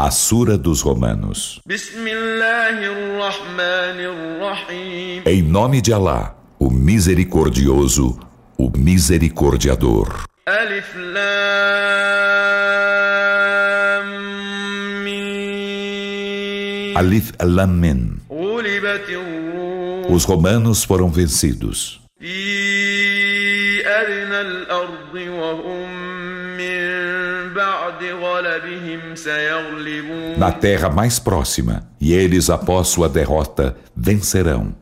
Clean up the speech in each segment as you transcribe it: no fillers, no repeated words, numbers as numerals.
A Sura dos Romanos. Em nome de Alá, o Misericordioso, o Misericordiador. Alif Lam Mim. Alif Lam Mim. Os romanos foram vencidos. Na terra mais próxima, e eles, após sua derrota, vencerão.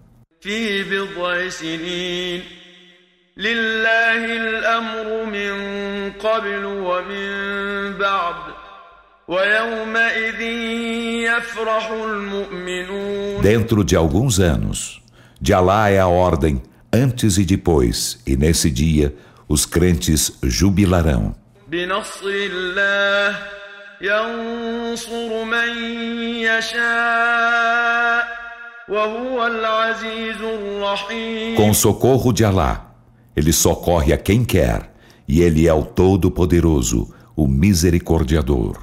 Dentro de alguns anos, de Alá é a ordem, antes e depois, e nesse dia os crentes jubilarão. Com o socorro de Alá, ele socorre a quem quer, e ele é o Todo-Poderoso, o Misericordiador.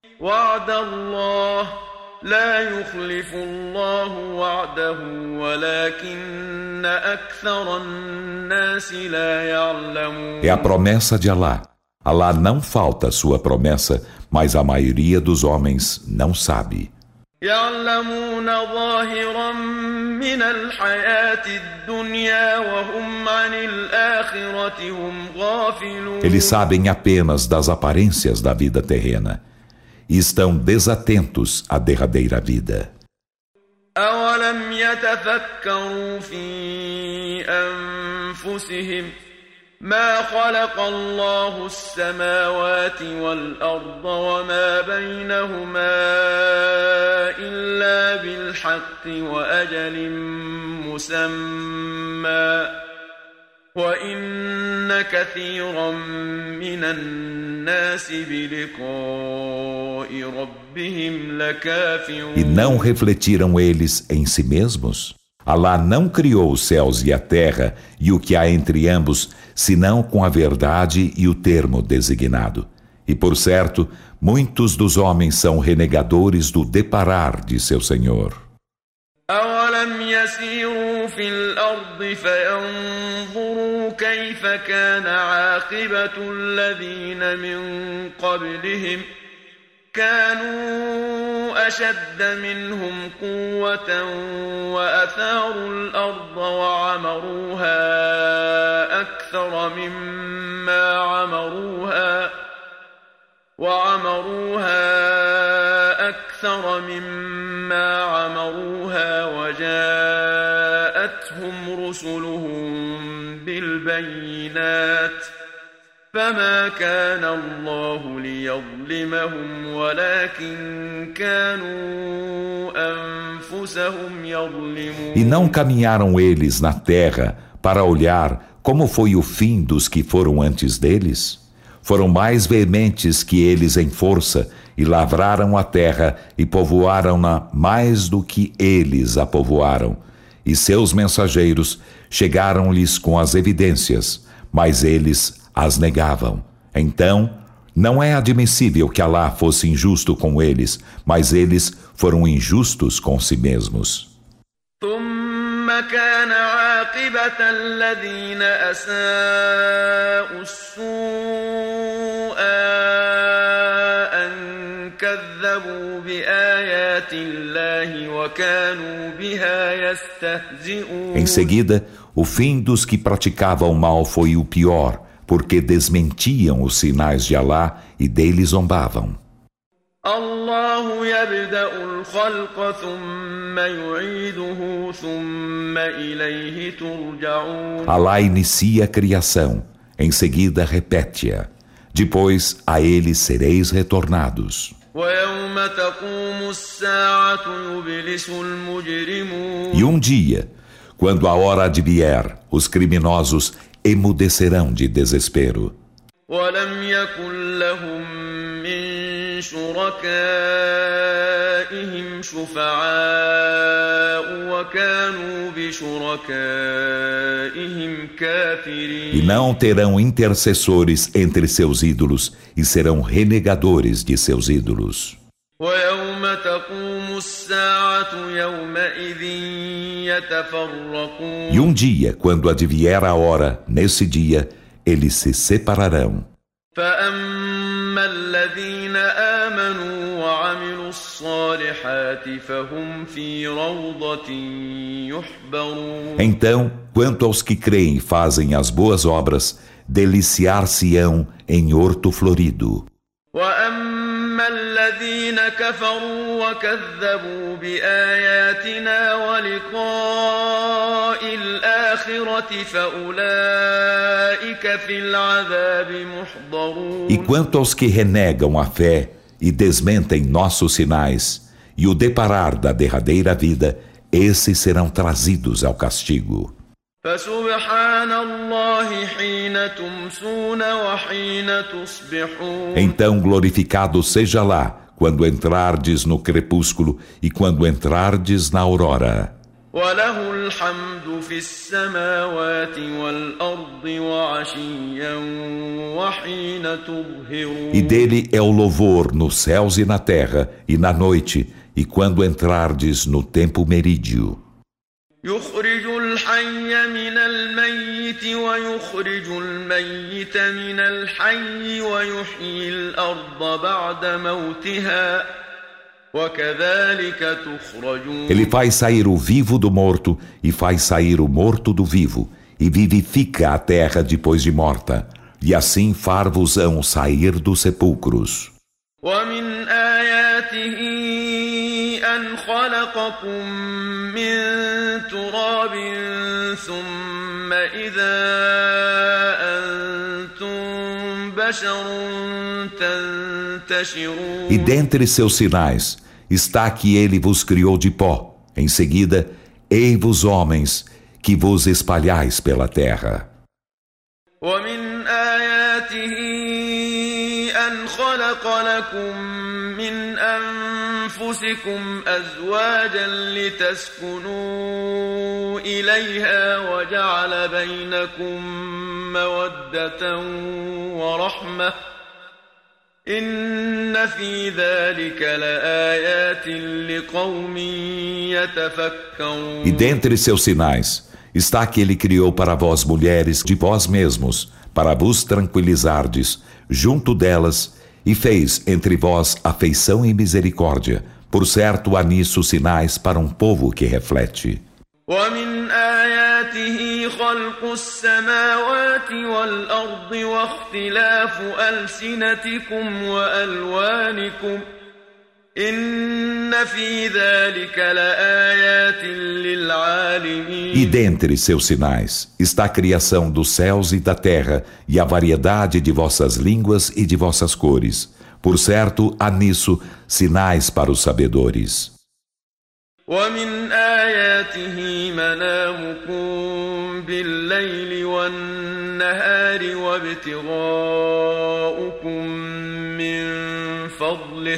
É a promessa de Alá. Alá não falta sua promessa, mas a maioria dos homens não sabe. Eles sabem apenas das aparências da vida terrena e estão desatentos à derradeira vida. أَوَلَمْ يَتَفَكَّرُوا فِي أَنفُسِهِمْ ما خلق الله السماوات والأرض وما بينهما إلا بالحق وأجل مسمى وإن كثيرا من الناس بلقاء ربهم لكافرون. E não refletiram eles em si mesmos? Alá não criou os céus e a terra e o que há entre ambos, senão com a verdade e o termo designado. E por certo, muitos dos homens são renegadores do deparar de seu Senhor. أَوَلَمْ يَسِيرُوا فِي الْأَرْضِ فَيَنظُرُوا كَيْفَ كَانَ عَاقِبَةُ الَّذِينَ مِنْ قَبْلِهِمْ كانوا أشد منهم قوة وأثاروا الأرض وعمروها أكثر مما عمروها وجاءتهم رسلهم بالبينات فما كان الله ليظلمهم ولكن كانوا أنفسهم يظلمون. E não caminharam eles na terra para olhar como foi o fim dos que foram antes deles? Foram mais veementes que eles em força e lavraram a terra e povoaram-na mais do que eles a povoaram. E seus mensageiros chegaram-lhes com as evidências, mas eles as negavam. Então, não é admissível que Alá fosse injusto com eles, mas eles foram injustos com si mesmos. ثم كان عاقبة الذين أساءوا السوء أن كذبوا بآيات الله وكانوا بها يستهزئون. Em seguida, o fim dos que praticavam o mal foi o pior, porque desmentiam os sinais de Alá e dele zombavam. الله يبدأ الخلق ثم يعيده ثم إليه ترجعون. Alá inicia a criação, em seguida repete-a. Depois a ele sereis retornados. ويوم تقوم الساعة يبلس المجرمون. E um dia, quando a hora advier, os criminosos emudecerão de desespero. ولم يكن لهم من شركائهم شفعاء وكانوا بشركائهم كافرين. E não terão intercessores entre seus ídolos e serão renegadores de seus ídolos. ويوم تقوم الساعة يومئذ E يتفرقون dia, quando advier a hora, nesse dia, eles se separarão. فأما الذين آمنوا وعملوا الصالحات فهم في روضة يحبرون Então, quanto aos que creem e fazem as boas obras, deliciar-se-ão em horto florido. وأما الذين كفروا وكذبوا بآياتنا ولقاء الآخرة فأولئك في العذاب محضرون E quanto aos que renegam a fé e desmentem nossos sinais, e o deparar da derradeira vida, esses serão trazidos ao castigo. فسبحان الله حين تمسون وحين تصبحون Então glorificado seja lá, quando entrardes no crepúsculo e quando entrardes na aurora. وله الحمد في السماوات والأرض وعشيا وحين تظهرون E dele é o louvor nos céus e na terra, e na noite, e quando entrardes no tempo merídio. يخرج الحي من الميت ويخرج الميت من الحي ويحيي الأرض بعد موتها وكذلك تخرجون Ele faz sair o vivo do morto e faz sair o morto do vivo, e vivifica a terra depois de morta, e assim far-vos-ão sair dos sepulcros. ومن آياته أن خلقكم من تراب ثم إذا أنتم بشر تنتشرون E dentre seus sinais está que ele vos criou de pó. Em seguida, ei-vos homens, que vos espalhais pela terra. ومن آياته أن خلق لكم من أنفسكم أزواجا لتسكنوا إليها وجعل بينكم مودة ورحمة إن في ذلك لآيات لقوم يتفكرون E dentre seus sinais está que ele criou para vós mulheres de vós mesmos, para vos tranquilizardes, junto delas, e fez entre vós afeição e misericórdia. Por certo, há nisso sinais para um povo que reflete. ومن آياته خلق السماوات والأرض واختلاف ألسنتكم وألوانكم إن في ذلك لآيات للعالمين E dentre seus sinais está a criação dos céus e da terra, e a variedade de vossas línguas e de vossas cores. Por certo, há nisso sinais para os sabedores. ومن آياته منامكم بالليل والنهار وابتغاؤكم من فضله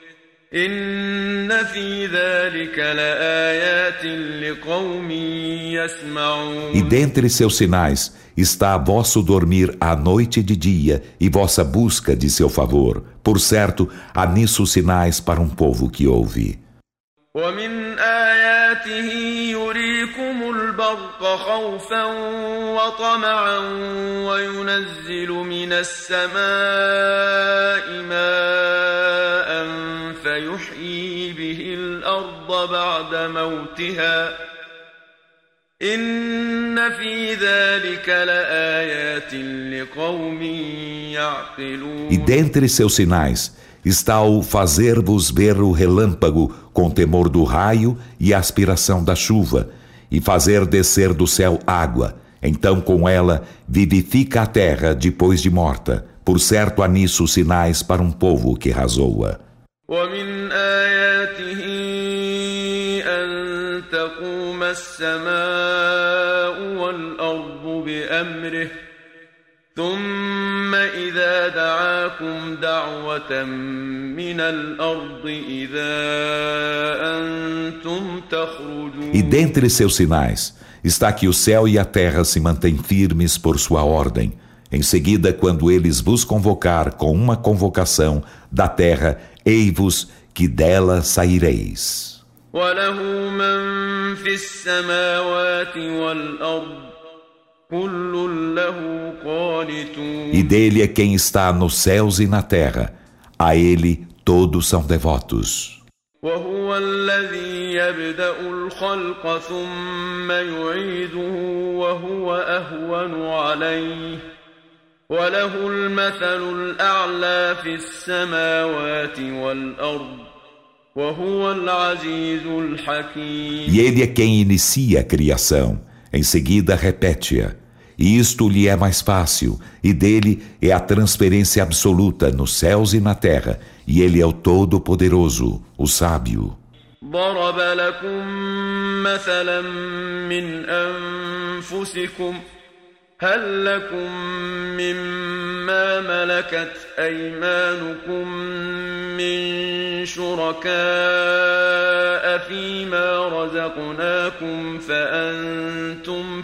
إن في ذلك لآيات لقوم يسمعون E dentre seus sinais está vosso dormir à noite e de dia, e vossa busca de seu favor. Por certo, há nisso sinais para um povo que ouve. ومن آياته يريكم البرق خوفا وطمعا وينزل من السماء ماء فيحيي به الأرض بعد موتها إن في ذلك لآيات لقوم يعقلون E dentre seus sinais está o fazer-vos ver o relâmpago com temor do raio e a aspiração da chuva, e fazer descer do céu água. Então com ela vivifica a terra depois de morta. Por certo há nisso sinais para um povo que razoa. ومن آياته أن تقوم السماء والأرض بأمره ثم إذا دعاكم دعوة من الأرض إذا أنتم تخرجون E dentre seus sinais está que o céu e a terra se mantêm firmes por sua ordem. Em seguida, quando eles vos convocar com uma convocação da terra, ei-vos que dela saireis. وله من في السماوات والأرض كل له قانتون. E dele é quem está nos céus e na terra. A ele todos são devotos. وهو الذي يبدأ الخلق ثم يعيده وهو أهون عليه وله المثل الأعلى في السماوات والأرض وهو العزيز الحكيم. E ele é quem inicia a criação, em seguida repete-a. E isto lhe é mais fácil, e dele é a transferência absoluta nos céus e na terra, e ele é o Todo-Poderoso, o Sábio. ضرب لكم مثلا من أنفسكم هل لكم مما ملكت أيمانكم من شركاء فيما رزقناكم فأنتم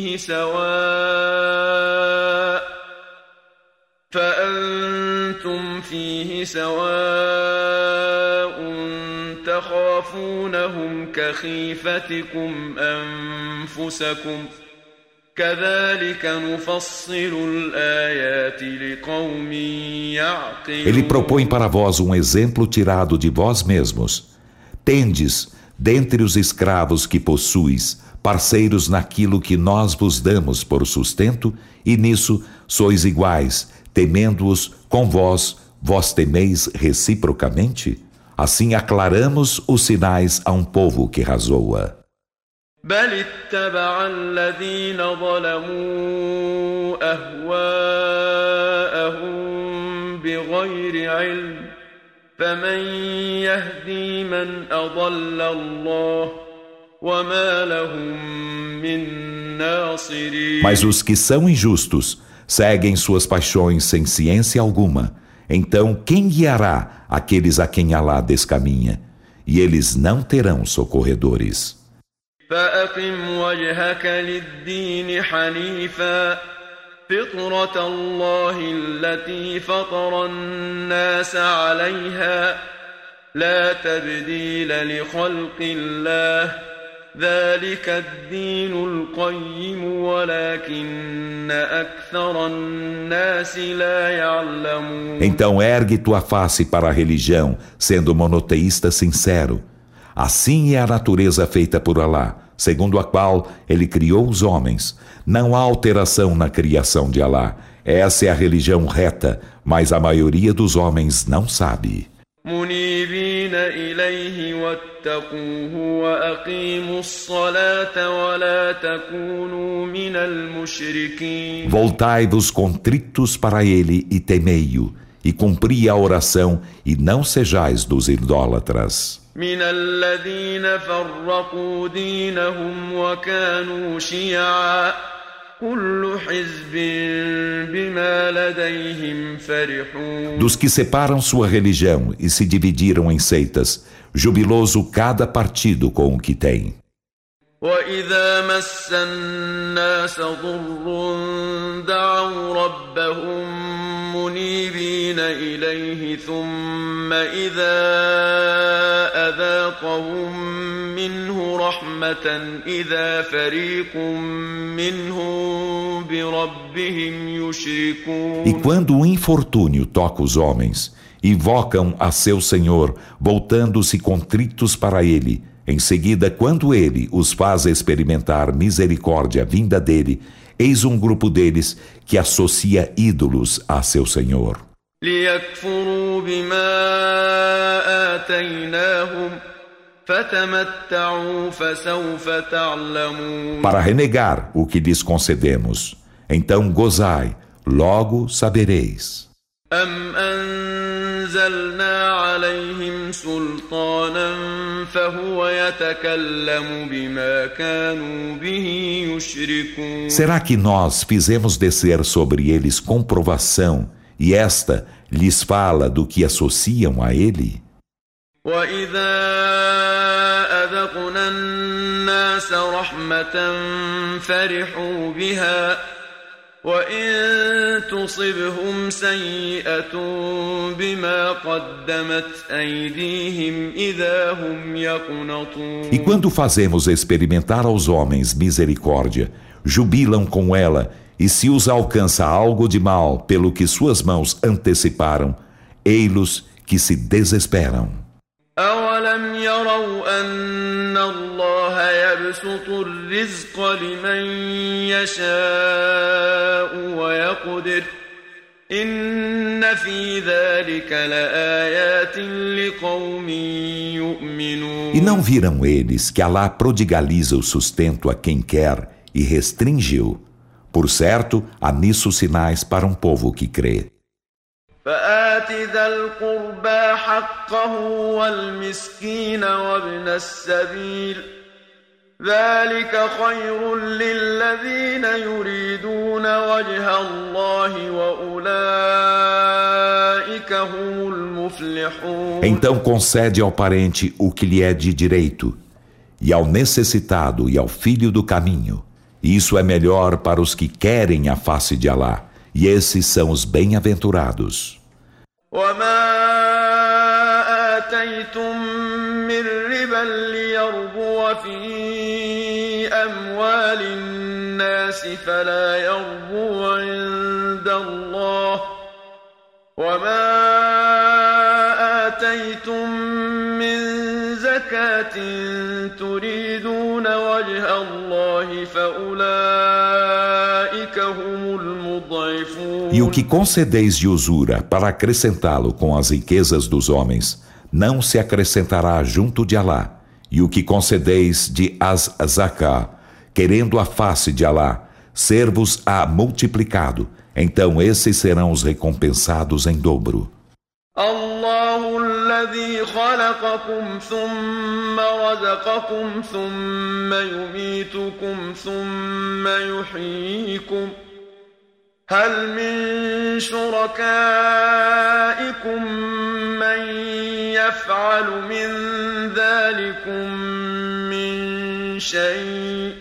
فيه سواء تخافونهم كخيفتكم أنفسكم كذلك نفصل الآيات لقوم يعقلون. Ele propõe para vós um exemplo tirado de vós mesmos. Tendes, dentre os escravos que possuis, parceiros naquilo que nós vos damos por sustento, e nisso sois iguais, temendo-os com vós, vós temeis reciprocamente? Assim aclaramos os sinais a um povo que razoa. بل اتبع الذين ظلموا أهواءهم بغير علم فمن يهدي من أضل الله وما لهم من ناصرين. Mas os que são injustos seguem suas paixões sem ciência alguma. Então quem guiará aqueles a quem Alá descaminha? E eles não terão socorredores. فأقم وجهك للدين حنيفا فطرة الله التي فطر الناس عليها لا تبديل لخلق الله ذلك الدين القيم ولكن أكثر الناس لا يعلمون. Então ergue tua face para a religião, sendo monoteísta sincero. Assim é a natureza feita por Alá, segundo a qual ele criou os homens. Não há alteração na criação de Alá. Essa é a religião reta, mas a maioria dos homens não sabe. منيبين إليه واتقوه وأقيموا الصلاة ولا تكونوا من المشركين. Voltai-vos contritos para ele e temei-o, e cumpri a oração, e não sejais dos idólatras. من الذين فرقوا دينهم وكانوا شيعا كل حزب بما لديهم فرحون. Dos que separam sua religião e se dividiram em seitas, jubiloso cada partido com o que tem. وإذا مس الناس ضر دعوا ربهم منيبين إليه ثم إذا أذاقهم منه رحمة إذا فريق منهم بربهم يشركون. E quando o infortúnio toca os homens, invocam a seu Senhor, voltando-se contritos para ele. Em seguida, quando ele os faz experimentar misericórdia vinda dele, eis um grupo deles que associa ídolos a seu Senhor. ليكفروا بما آتيناهم فتمتعوا فسوف تعلمون. Para renegar o que lhes concedemos. Então gozai, logo sabereis. أم أنزلنا عليهم سلطانا فهو يتكلم بما كانوا به يشركون. Será que nós fizemos descer sobre eles comprovação e esta lhes fala do que associam a ele? وإذا أذقنا الناس رحمة فرحوا بها وإن تصبهم سيئة بما قدمت أيديهم إذا هم يقنطون. E quando fazemos experimentar aos homens misericórdia, jubilam com ela, e se os alcança algo de mal pelo que suas mãos anteciparam, ei-los que se desesperam. أولم يروا أن الله يبسط الرزق لمن يشاء ويقدر إن في ذلك لآيات لقوم يؤمنون. E não viram eles que Alá prodigaliza o sustento a quem quer e restringe-o? Por certo, há nisso sinais para um povo que crê. فآت ذا القربى حقه والمسكين وابن السبيل ذلك خير للذين يريدون وجه الله وأولئك هم المفلحون. Então concede ao parente o que lhe é de direito, e ao necessitado e ao filho do caminho. Isso é melhor para os que querem a face de Alá. E esses são os bem-aventurados. وما آتيتم من ربا ليربو في أموال الناس فلا يربو عند الله وما آتيتم من زكاة تريدون وجه الله فأولئك هم المضعفون. E o que concedeis de usura para acrescentá-lo com as riquezas dos homens, não se acrescentará junto de Alá. E o que concedeis de az-zaká, querendo a face de Alá, ser-vos-á multiplicado, então esses serão os recompensados em dobro. الله الذي خلقكم ثم رزقكم ثم يميتكم ثم يحييكم هل من شركائكم من يفعل من ذلكم من شيء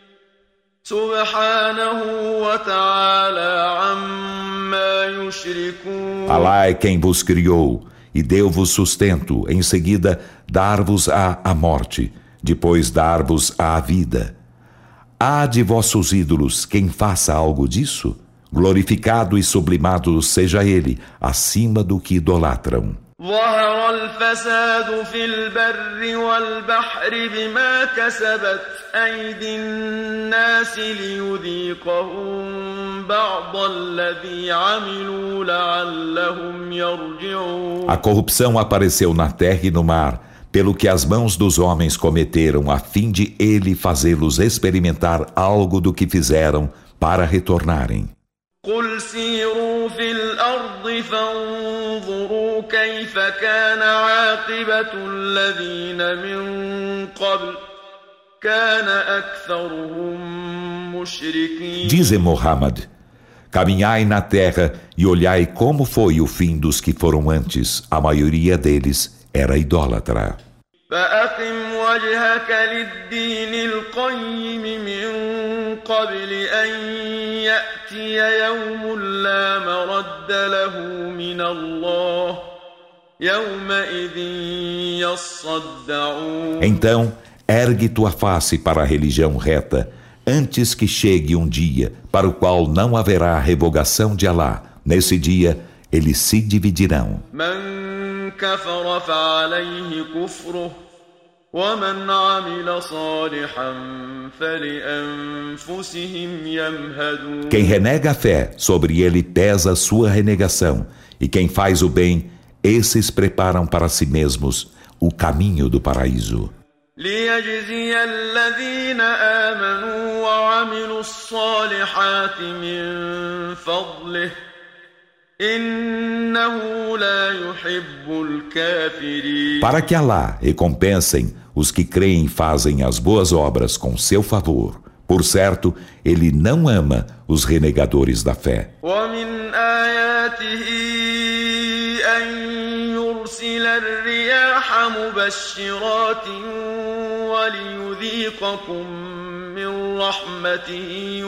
سبحانه وتعالى عما يشركون. Alá é quem vos criou e deu-vos sustento, em seguida dar-vos-á a morte, depois dar-vos a vida. Há de vossos ídolos quem faça algo disso? Glorificado e sublimado seja ele, acima do que idolatram. ظهر الفساد في البر والبحر بما كسبت أيدي الناس ليذيقهم بعض الذي عملوا لعلهم يرجعون. A corrupção apareceu na terra e no mar, pelo que as mãos dos homens cometeram, a fim de ele fazê-los experimentar algo do que fizeram para retornarem. قل سيروا في الأرض فانظروا كيف كان عاقبة الذين من قبل كان أكثرهم مشركين. Dize Muhammad, caminhai na terra e olhai como foi o fim dos que foram antes. A maioria deles era idólatra. فأقم وجهك للدين القيم من قبل أن يأتي يوم لا مرد له من الله يومئذ يصدعون. Então, ergue tua face para a religião reta, antes que chegue um dia para o qual não haverá revogação de Alá. Nesse dia, eles se dividirão. من كفر فعليه كفره ومن عمل صالحا فلأنفسهم يمهدون. Quem renega a fé, sobre ele pesa a sua renegação, e quem faz o bem, esses preparam para si mesmos o caminho do paraíso. ليجزي الذين آمنوا وعملوا الصالحات من فضله إنه لا يحب الكافرين. Para que Alá recompensem os que creem e fazem as boas obras com seu favor. Por certo, ele não ama os renegadores da fé. ومن آياته أن يرسل الرياح مبشرات وليذيقكم من رحمته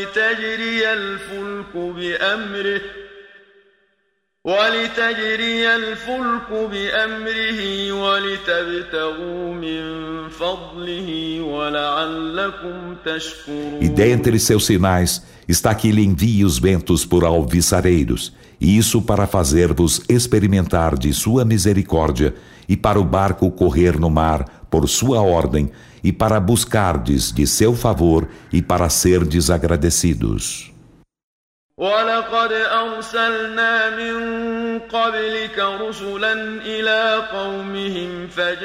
ولتجري الفلك بأمره ولتبتغوا من فضله ولعلكم تشكرون. E dentre seus sinais está que ele envia os ventos por alviçareiros, e isso para fazer-vos experimentar de sua misericórdia, e para o barco correr no mar por sua ordem, e para buscardes de seu favor, e para serdes agradecidos. ولقد أرسلنا من قبلك رسلا إلى قومهم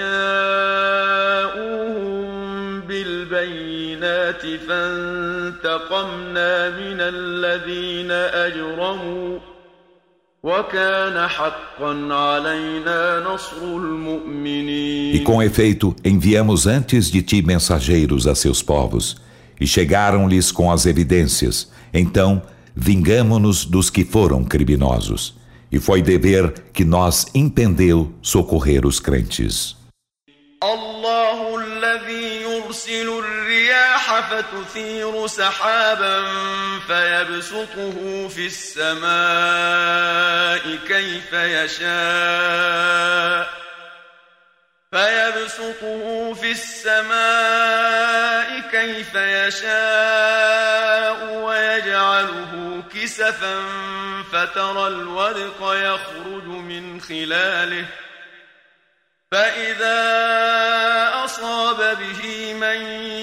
فجاءوهم بالبينات فانتقمنا من الذين أجرموا وكان حقا علينا نصر المؤمنين. E com efeito, enviamos antes de ti mensageiros a seus povos, e chegaram-lhes com as evidências. Então, vingamo-nos dos que foram criminosos. E foi dever que nós impendeu socorrer os crentes. الله الذي يرسل الرياح فتثير سحابا فيبسطه في السماء كيف يشاء ويجعله كسفا فترى الودق يخرج من خلاله فإذا أصاب به من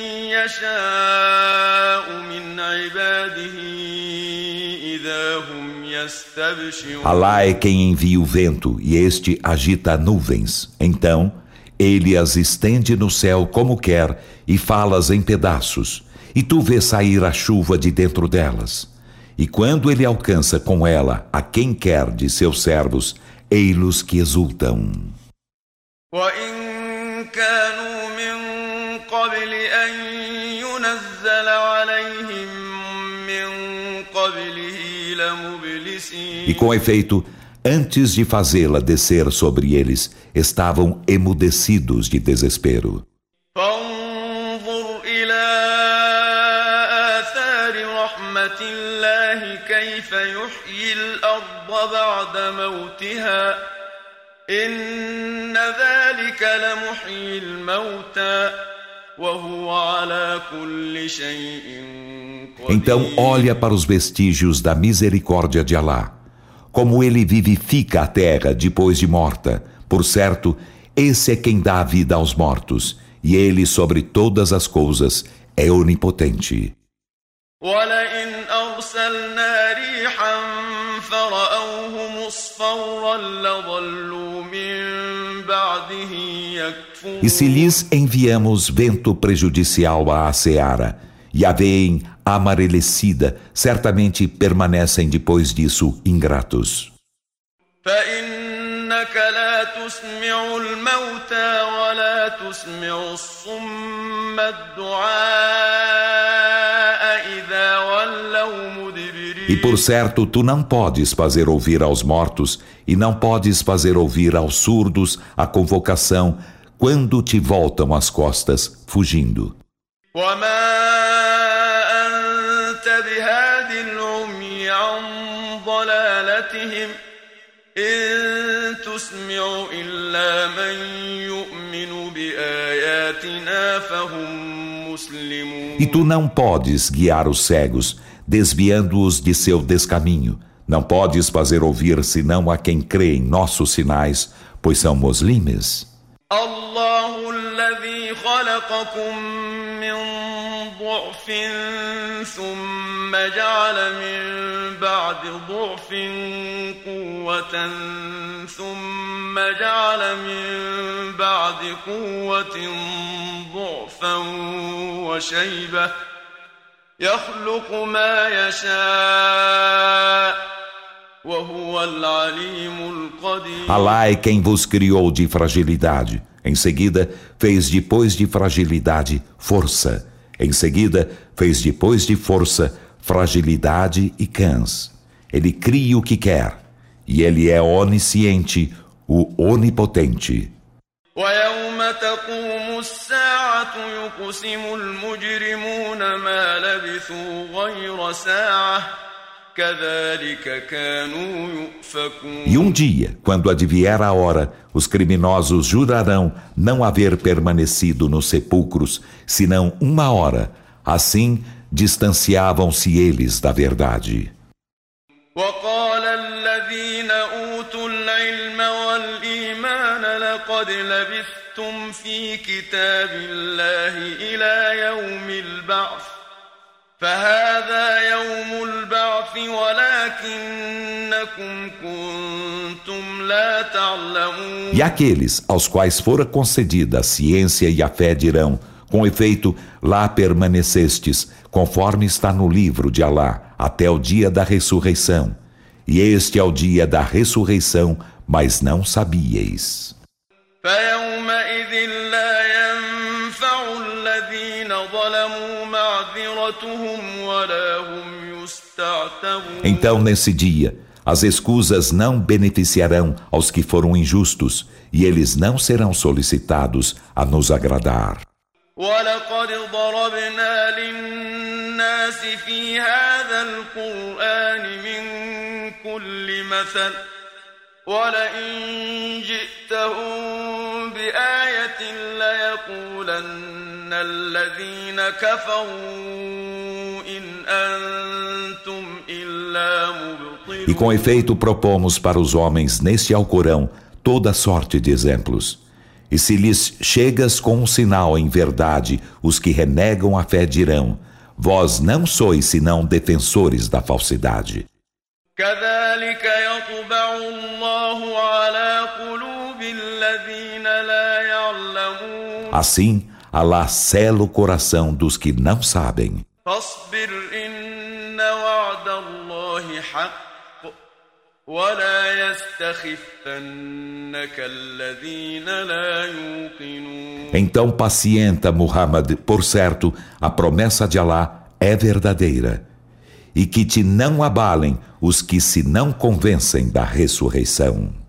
يشاء من عباده إذا هم يستبشرون. Alá é quem envia o vento e este agita nuvens. Então, ele as estende no céu como quer e fá-las em pedaços. E tu vês sair a chuva de dentro delas. E quando ele alcança com ela a quem quer de seus servos, ei-los que exultam. وإن كانوا من قبل أن ينزل عليهم من قبله لمبلسين. E com efeito, antes de fazê-la descer sobre eles, estavam emudecidos de desespero. فانظر إلى آثار رحمة الله كيف يحيي الأرض بعد موتها إن ذلك لمحيي الموتى وهو على كل شيء قدير. Então olha para os vestígios da misericórdia de Alá, como ele vivifica a terra depois de morta. Por certo, esse é quem dá a vida aos mortos, e ele sobre todas as coisas é onipotente. ولئن أرسلنا ريحا فرأوه مصفرا لظلوا من بعده يكفرون. E se lhes enviamos vento prejudicial à seara, e a veem amarelecida, certamente permanecem depois disso ingratos. فإنك لا تسمع الموتى ولا تسمع الصم الدعاء إذا ولوا مدبرين. E por certo, tu não podes fazer ouvir aos mortos, e não podes fazer ouvir aos surdos a convocação quando te voltam as costas, fugindo. وما أنت بهاد العمي عن ضلالتهم إن تسمع إلا من يؤمن بآياتنا فهم مسلمون. E tu não podes guiar os cegos, desviando-os de seu descaminho. Não podes fazer ouvir senão a quem crê em nossos sinais, pois são muslimes. الله الذي خلقكم من ضعف ثم جعل من بعد ضعف قوة ثم جعل من بعد قوة ضعفا وشيبة يخلق ما يشاء وهو العليم القدير. Alá é quem vos criou de fragilidade. Em seguida, fez depois de fragilidade força. Em seguida, fez depois de força fragilidade e cãs. Ele cria o que quer. E ele é onisciente, o onipotente. ويوم تقوم الساعة يقسم المجرمون ما لبثوا غير ساعة كذلك كانوا يؤفكون. E dia, quando advier a hora, os criminosos jurarão não haver permanecido nos sepulcros, senão 1 hora. Assim, distanciavam-se eles da verdade. وقال الذين أوتوا العلم والإيمان لقد لبثتم في كتاب الله إلى يوم البعث فهذا يوم البعث ولكنكم كنتم لا تعلمون. E aqueles aos quais fora concedida a ciência e a fé dirão: com efeito, lá permanecestes, conforme está no livro de Alá, até o dia da ressurreição. E este é o dia da ressurreição, mas não sabíeis. فيومئذ لا ينفع الذين ظلموا معذرتهم ولا هم يستعتبون. Então, nesse dia, as escusas não beneficiarão aos que foram injustos, e eles não serão solicitados a nos agradar. ولقد ضربنا للناس في هذا القرآن من كل مثل ولئن جئتهم بآية ليقولن الذين كفروا إن أنتم إلا مبطلون. E com efeito propomos para os homens neste Alcorão toda sorte de exemplos. E se lhes chegas com um sinal em verdade, os que renegam a fé dirão: vós não sois senão defensores da falsidade. كذلك يطبع الله على قلوب الذين لا يعلمون. Assim, Alá sela o coração dos que não sabem. فاصبر إن وعد الله حق ولا يستخفنك الذين لا يوقنون. Então pacienta, Muhammad, por certo, a promessa de Alá é verdadeira. E que te não abalem os que se não convencem da ressurreição.